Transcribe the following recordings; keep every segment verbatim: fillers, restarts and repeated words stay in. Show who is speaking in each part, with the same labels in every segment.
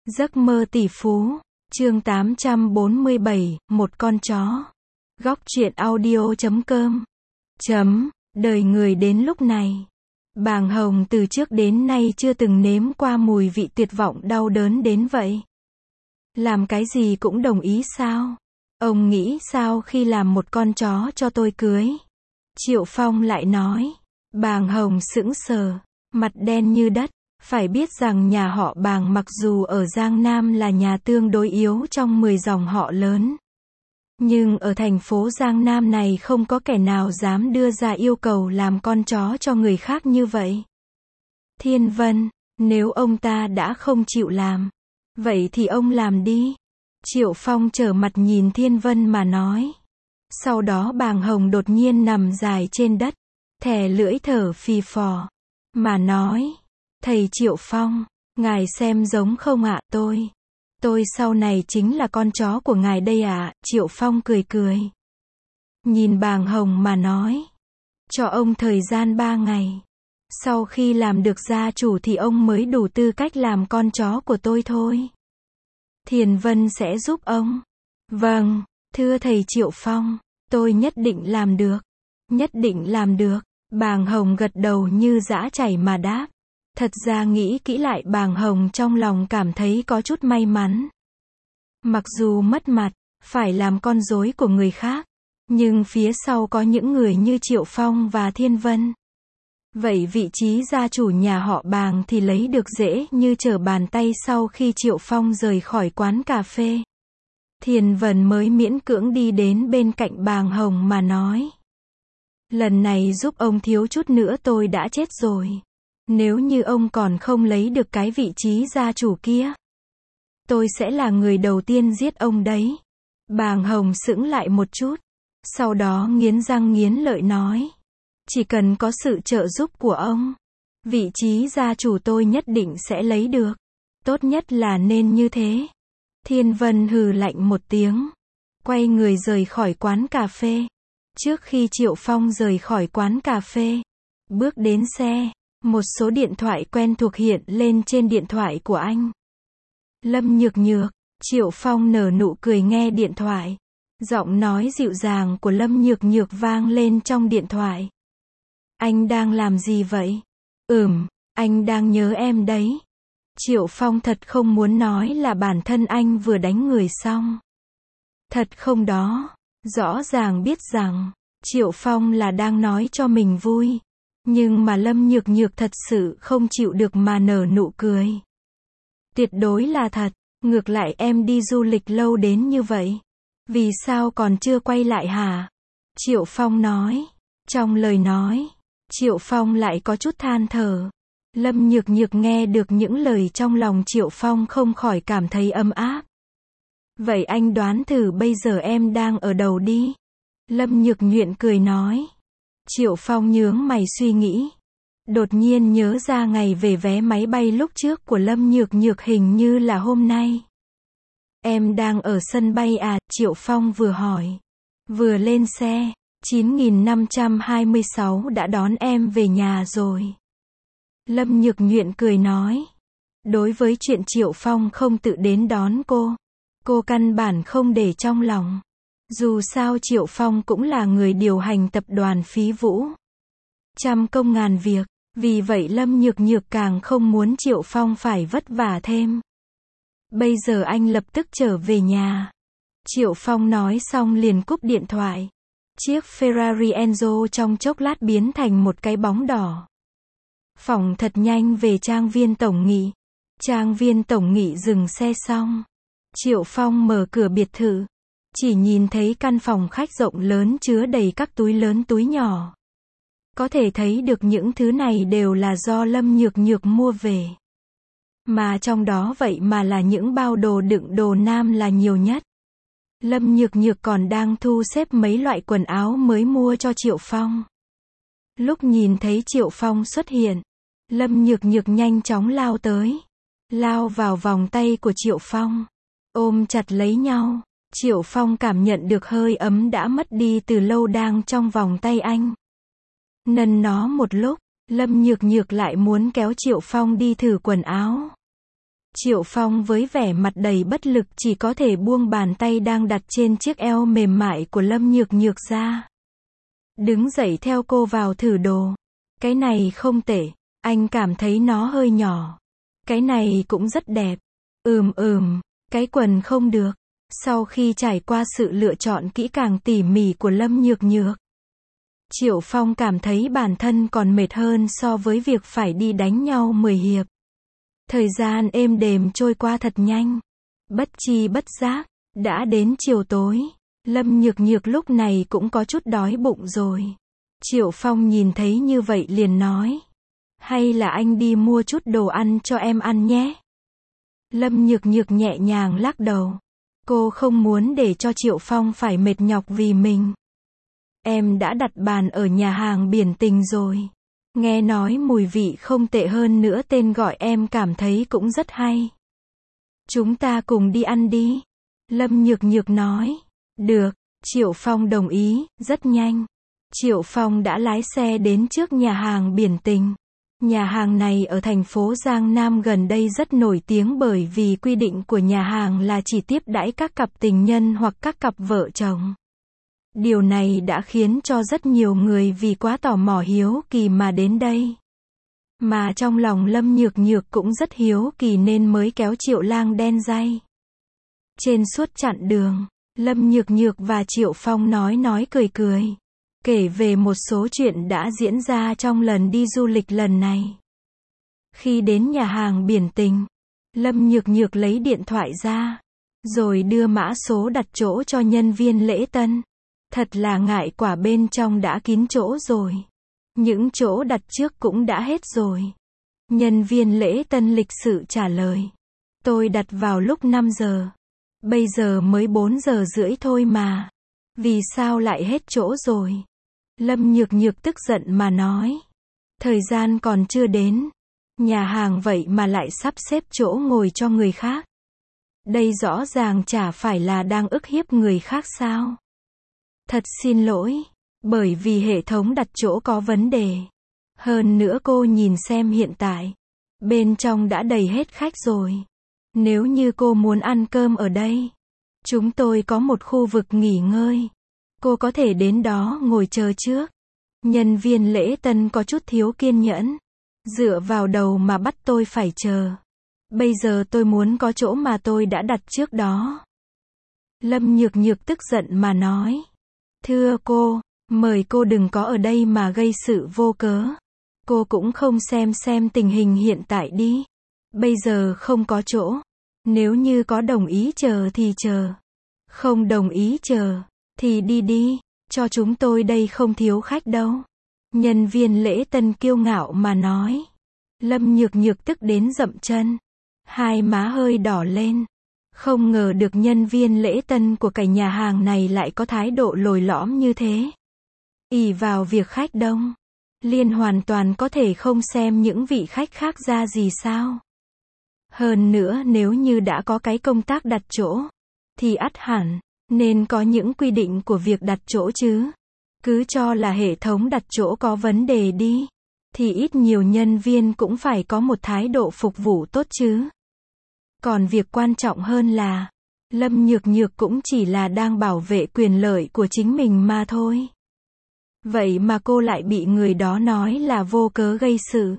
Speaker 1: Giấc mơ tỷ phú, chương tám trăm bốn mươi bảy, một con chó. Góc truyện audio chấm com. Chấm, đời người đến lúc này. Bàng Hồng từ trước đến nay chưa từng nếm qua mùi vị tuyệt vọng đau đớn đến vậy. Làm cái gì cũng đồng ý sao? Ông nghĩ sao khi làm một con chó cho tôi cưới? Triệu Phong lại nói. Bàng Hồng sững sờ, mặt đen như đất. Phải biết rằng nhà họ Bàng mặc dù ở Giang Nam là nhà tương đối yếu trong mười dòng họ lớn. Nhưng ở thành phố Giang Nam này không có kẻ nào dám đưa ra yêu cầu làm con chó cho người khác như vậy. Thiên Vân, nếu ông ta đã không chịu làm, vậy thì ông làm đi. Triệu Phong trở mặt nhìn Thiên Vân mà nói. Sau đó Bàng Hồng đột nhiên nằm dài trên đất, thè lưỡi thở phì phò, mà nói. Thầy Triệu Phong, ngài xem giống không ạ? Tôi, tôi sau này chính là con chó của ngài đây ạ. Triệu Phong cười cười. Nhìn Bàng Hồng mà nói. Cho ông thời gian ba ngày. Sau khi làm được gia chủ thì ông mới đủ tư cách làm con chó của tôi thôi. Thiền Vân sẽ giúp ông. Vâng, thưa thầy Triệu Phong, tôi nhất định làm được. Nhất định làm được. Bàng Hồng gật đầu như giã chảy mà đáp. Thật ra nghĩ kỹ lại Bàng Hồng trong lòng cảm thấy có chút may mắn. Mặc dù mất mặt, phải làm con rối của người khác, nhưng phía sau có những người như Triệu Phong và Thiên Vân. Vậy vị trí gia chủ nhà họ Bàng thì lấy được dễ như trở bàn tay. Sau khi Triệu Phong rời khỏi quán cà phê, Thiên Vân mới miễn cưỡng đi đến bên cạnh Bàng Hồng mà nói. Lần này giúp ông thiếu chút nữa tôi đã chết rồi. Nếu như ông còn không lấy được cái vị trí gia chủ kia, tôi sẽ là người đầu tiên giết ông đấy. Bàng Hồng sững lại một chút, sau đó nghiến răng nghiến lợi nói. Chỉ cần có sự trợ giúp của ông, vị trí gia chủ tôi nhất định sẽ lấy được. Tốt nhất là nên như thế. Thiên Vân hừ lạnh một tiếng, quay người rời khỏi quán cà phê. Trước khi Triệu Phong rời khỏi quán cà phê, bước đến xe, một số điện thoại quen thuộc hiện lên trên điện thoại của anh. Lâm Nhược Nhược. Triệu Phong nở nụ cười nghe điện thoại. Giọng nói dịu dàng của Lâm Nhược Nhược vang lên trong điện thoại. Anh đang làm gì vậy? Ừm, anh đang nhớ em đấy. Triệu Phong thật không muốn nói là bản thân anh vừa đánh người xong. Thật không đó. Rõ ràng biết rằng, Triệu Phong là đang nói cho mình vui. Nhưng mà Lâm Nhược Nhược thật sự không chịu được mà nở nụ cười. Tuyệt đối là thật. Ngược lại em đi du lịch lâu đến như vậy, vì sao còn chưa quay lại hả? Triệu Phong nói. Trong lời nói, Triệu Phong lại có chút than thở. Lâm Nhược Nhược nghe được những lời trong lòng Triệu Phong không khỏi cảm thấy ấm áp. Vậy anh đoán thử bây giờ em đang ở đâu đi? Lâm Nhược Nhuyễn cười nói. Triệu Phong nhướng mày suy nghĩ. Đột nhiên nhớ ra ngày về vé máy bay lúc trước của Lâm Nhược Nhược hình như là hôm nay. Em đang ở sân bay à? Triệu Phong vừa hỏi. Vừa lên xe, chín nghìn năm trăm hai mươi sáu đã đón em về nhà rồi. Lâm Nhược Nhuyễn cười nói. Đối với chuyện Triệu Phong không tự đến đón cô, cô căn bản không để trong lòng. Dù sao Triệu Phong cũng là người điều hành tập đoàn Phí Vũ. Trăm công ngàn việc, vì vậy Lâm Nhược Nhược càng không muốn Triệu Phong phải vất vả thêm. Bây giờ anh lập tức trở về nhà. Triệu Phong nói xong liền cúp điện thoại. Chiếc Ferrari Enzo trong chốc lát biến thành một cái bóng đỏ. Phóng thật nhanh về trang viên tổng nghị. Trang viên tổng nghị dừng xe xong, Triệu Phong mở cửa biệt thự. Chỉ nhìn thấy căn phòng khách rộng lớn chứa đầy các túi lớn túi nhỏ. Có thể thấy được những thứ này đều là do Lâm Nhược Nhược mua về. Mà trong đó vậy mà là những bao đồ đựng đồ nam là nhiều nhất. Lâm Nhược Nhược còn đang thu xếp mấy loại quần áo mới mua cho Triệu Phong. Lúc nhìn thấy Triệu Phong xuất hiện, Lâm Nhược Nhược nhanh chóng lao tới. Lao vào vòng tay của Triệu Phong. Ôm chặt lấy nhau. Triệu Phong cảm nhận được hơi ấm đã mất đi từ lâu đang trong vòng tay anh. Nần nó một lúc, Lâm Nhược Nhược lại muốn kéo Triệu Phong đi thử quần áo. Triệu Phong với vẻ mặt đầy bất lực chỉ có thể buông bàn tay đang đặt trên chiếc eo mềm mại của Lâm Nhược Nhược ra. Đứng dậy theo cô vào thử đồ. Cái này không tệ, anh cảm thấy nó hơi nhỏ. Cái này cũng rất đẹp. Ừm ừm, cái quần không được. Sau khi trải qua sự lựa chọn kỹ càng tỉ mỉ của Lâm Nhược Nhược, Triệu Phong cảm thấy bản thân còn mệt hơn so với việc phải đi đánh nhau mười hiệp. Thời gian êm đềm trôi qua thật nhanh. Bất chi bất giác, đã đến chiều tối. Lâm Nhược Nhược lúc này cũng có chút đói bụng rồi. Triệu Phong nhìn thấy như vậy liền nói. Hay là anh đi mua chút đồ ăn cho em ăn nhé. Lâm Nhược Nhược nhẹ nhàng lắc đầu. Cô không muốn để cho Triệu Phong phải mệt nhọc vì mình. Em đã đặt bàn ở nhà hàng Biển Tình rồi. Nghe nói mùi vị không tệ hơn nữa, tên gọi em cảm thấy cũng rất hay. Chúng ta cùng đi ăn đi. Lâm Nhược Nhược nói. Được, Triệu Phong đồng ý, rất nhanh. Triệu Phong đã lái xe đến trước nhà hàng Biển Tình. Nhà hàng này ở thành phố Giang Nam gần đây rất nổi tiếng bởi vì quy định của nhà hàng là chỉ tiếp đãi các cặp tình nhân hoặc các cặp vợ chồng. Điều này đã khiến cho rất nhiều người vì quá tò mò hiếu kỳ mà đến đây. Mà trong lòng Lâm Nhược Nhược cũng rất hiếu kỳ nên mới kéo Triệu Lang đen ray. Trên suốt chặng đường, Lâm Nhược Nhược và Triệu Phong nói nói cười cười, kể về một số chuyện đã diễn ra trong lần đi du lịch lần này. Khi đến nhà hàng Biển Tình, Lâm Nhược Nhược lấy điện thoại ra, rồi đưa mã số đặt chỗ cho nhân viên lễ tân. Thật là ngại quả bên trong đã kín chỗ rồi. Những chỗ đặt trước cũng đã hết rồi. Nhân viên lễ tân lịch sự trả lời. Tôi đặt vào lúc năm giờ. Bây giờ mới bốn giờ rưỡi thôi mà. Vì sao lại hết chỗ rồi? Lâm Nhược Nhược tức giận mà nói. Thời gian còn chưa đến. Nhà hàng vậy mà lại sắp xếp chỗ ngồi cho người khác. Đây rõ ràng chả phải là đang ức hiếp người khác sao? Thật xin lỗi, bởi vì hệ thống đặt chỗ có vấn đề. Hơn nữa cô nhìn xem hiện tại, bên trong đã đầy hết khách rồi. Nếu như cô muốn ăn cơm ở đây, chúng tôi có một khu vực nghỉ ngơi. Cô có thể đến đó ngồi chờ trước. Nhân viên lễ tân có chút thiếu kiên nhẫn. Dựa vào đầu mà bắt tôi phải chờ. Bây giờ tôi muốn có chỗ mà tôi đã đặt trước đó. Lâm Nhược Nhược tức giận mà nói. Thưa cô, mời cô đừng có ở đây mà gây sự vô cớ. Cô cũng không xem xem tình hình hiện tại đi. Bây giờ không có chỗ. Nếu như có đồng ý chờ thì chờ. Không đồng ý chờ, thì đi đi. Cho chúng tôi đây không thiếu khách đâu. Nhân viên lễ tân kiêu ngạo mà nói. Lâm Nhược Nhược tức đến dậm chân. Hai má hơi đỏ lên. Không ngờ được nhân viên lễ tân của cái nhà hàng này lại có thái độ lồi lõm như thế. Ỷ vào việc khách đông, Liên hoàn toàn có thể không xem những vị khách khác ra gì sao. Hơn nữa nếu như đã có cái công tác đặt chỗ, thì ắt hẳn, nên có những quy định của việc đặt chỗ chứ. Cứ cho là hệ thống đặt chỗ có vấn đề đi, thì ít nhiều nhân viên cũng phải có một thái độ phục vụ tốt chứ. Còn việc quan trọng hơn là, Lâm Nhược Nhược cũng chỉ là đang bảo vệ quyền lợi của chính mình mà thôi. Vậy mà cô lại bị người đó nói là vô cớ gây sự.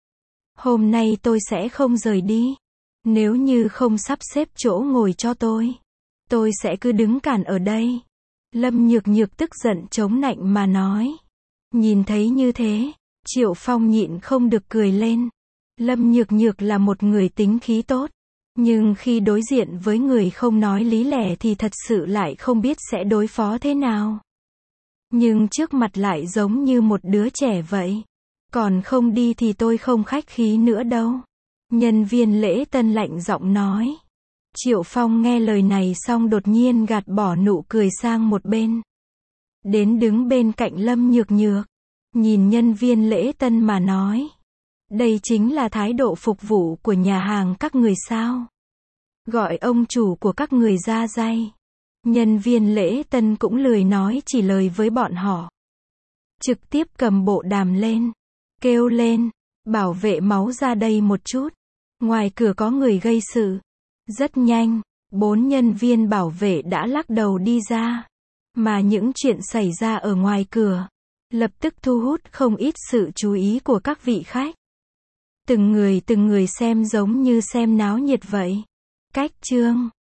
Speaker 1: Hôm nay tôi sẽ không rời đi. Nếu như không sắp xếp chỗ ngồi cho tôi, tôi sẽ cứ đứng cản ở đây. Lâm Nhược Nhược tức giận chống nạnh mà nói. Nhìn thấy như thế, Triệu Phong nhịn không được cười lên. Lâm Nhược Nhược là một người tính khí tốt. Nhưng khi đối diện với người không nói lý lẽ thì thật sự lại không biết sẽ đối phó thế nào. Nhưng trước mặt lại giống như một đứa trẻ vậy. Còn không đi thì tôi không khách khí nữa đâu. Nhân viên lễ tân lạnh giọng nói. Triệu Phong nghe lời này xong đột nhiên gạt bỏ nụ cười sang một bên. Đến đứng bên cạnh Lâm Nhược Nhược. Nhìn nhân viên lễ tân mà nói. Đây chính là thái độ phục vụ của nhà hàng các người sao? Gọi ông chủ của các người ra day. Nhân viên lễ tân cũng lười nói chỉ lời với bọn họ. Trực tiếp cầm bộ đàm lên. Kêu lên. Bảo vệ máu ra đây một chút. Ngoài cửa có người gây sự. Rất nhanh, bốn nhân viên bảo vệ đã lắc đầu đi ra. Mà những chuyện xảy ra ở ngoài cửa, lập tức thu hút không ít sự chú ý của các vị khách. Từng người từng người xem giống như xem náo nhiệt vậy. Cách chương